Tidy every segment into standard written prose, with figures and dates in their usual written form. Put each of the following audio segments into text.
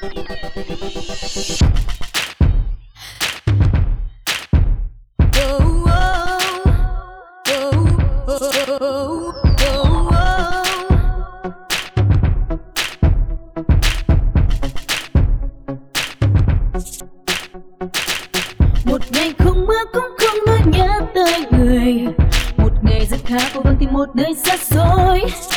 Một ngày không mưa cũng không nói nhớ tới người, một ngày rất khá vô vắng tìm một nơi xa xôi.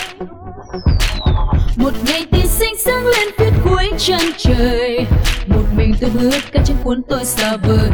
Một ngày thì xanh sáng lên phía cuối chân trời, một mình tôi bước cả chân cuốn tôi xa vời.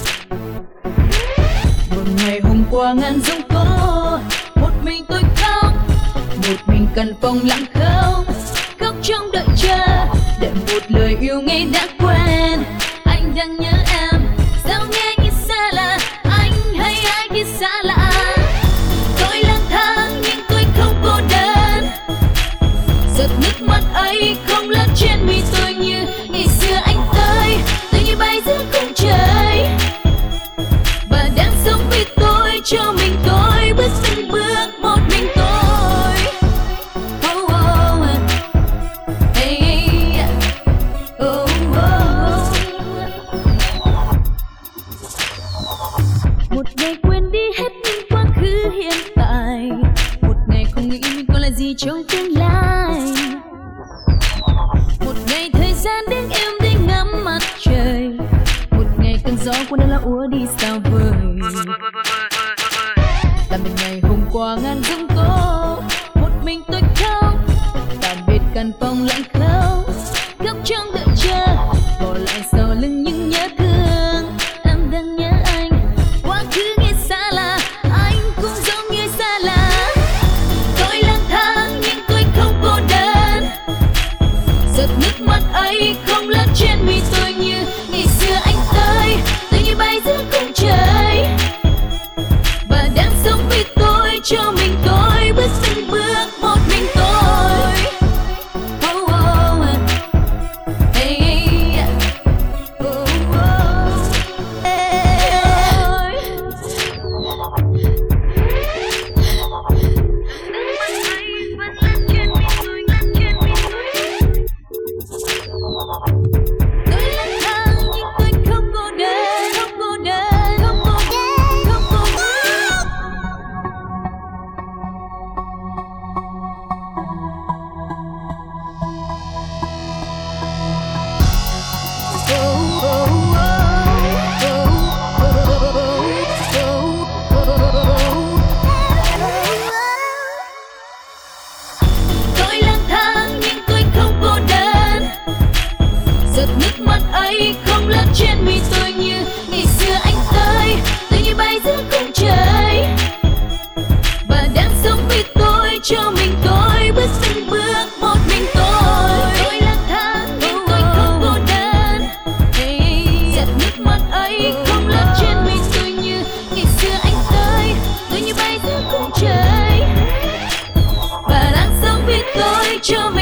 Một ngày hôm qua ngàn giông tố, một mình tôi khóc, một mình căn phòng lặng khóc, khóc trong đợi chờ để một lời yêu nghe đã quen. Anh đang nhớ em, sao nghe như xa lạ, anh hay ai kia xa lạ. Tôi lang thang nhưng tôi không cô đơn, giọt nước mắt ấy không lăn trên mi tôi như ngày xưa anh tới. Tôi như bay giữa khung trời và đang sống vì tôi, cho mình tôi bước từng bước một mình tôi. Oh, oh, hey, hey, oh, oh. Một ngày quên đi hết những quá khứ hiện tại, một ngày không nghĩ mình có là gì trong tương lai. Một ngày thời gian đứng im đi ngắm mặt trời, một ngày cơn gió cuốn đã úa đi sao vời. Tạm biệt ngày hôm qua ngàn giông tố, một mình tôi khóc, tạm biệt căn phòng lặng khóc, khóc trong đợi chờ, bỏ lại sau lưng những nhớ thương. Em đang nhớ anh, quá khứ nghe xa lạ, anh cũng giống như xa lạ. Tôi lang thang nhưng tôi không cô đơn, giọt nước mắt ấy không lăn trên mi tôi như ngày xưa anh tới. Tôi như bay giữa khung trời và đang sống vì tôi, cho mình tôi bước từng bước một mình tôi. Oh, oh, hey, hey, oh, oh, hey. Tôi lang thang nhưng tôi không cô đơn, không cô đơn, không cô đơn, không cô đơn. Tôi lang thang nhưng tôi không cô đơn, giọt nước mắt ấy không lăn trên mi tôi như ngày xưa anh tới. Tôi như bay giữa khung trời và đang sống vì tôi, cho mình tôi bước từng bước một mình tôi. Tôi lang thang nhưng tôi không cô đơn, giọt nước mắt ấy không lăn trên mi tôi như ngày xưa anh tới. Tôi như bay giữa khung trời và đang sống vì tôi, cho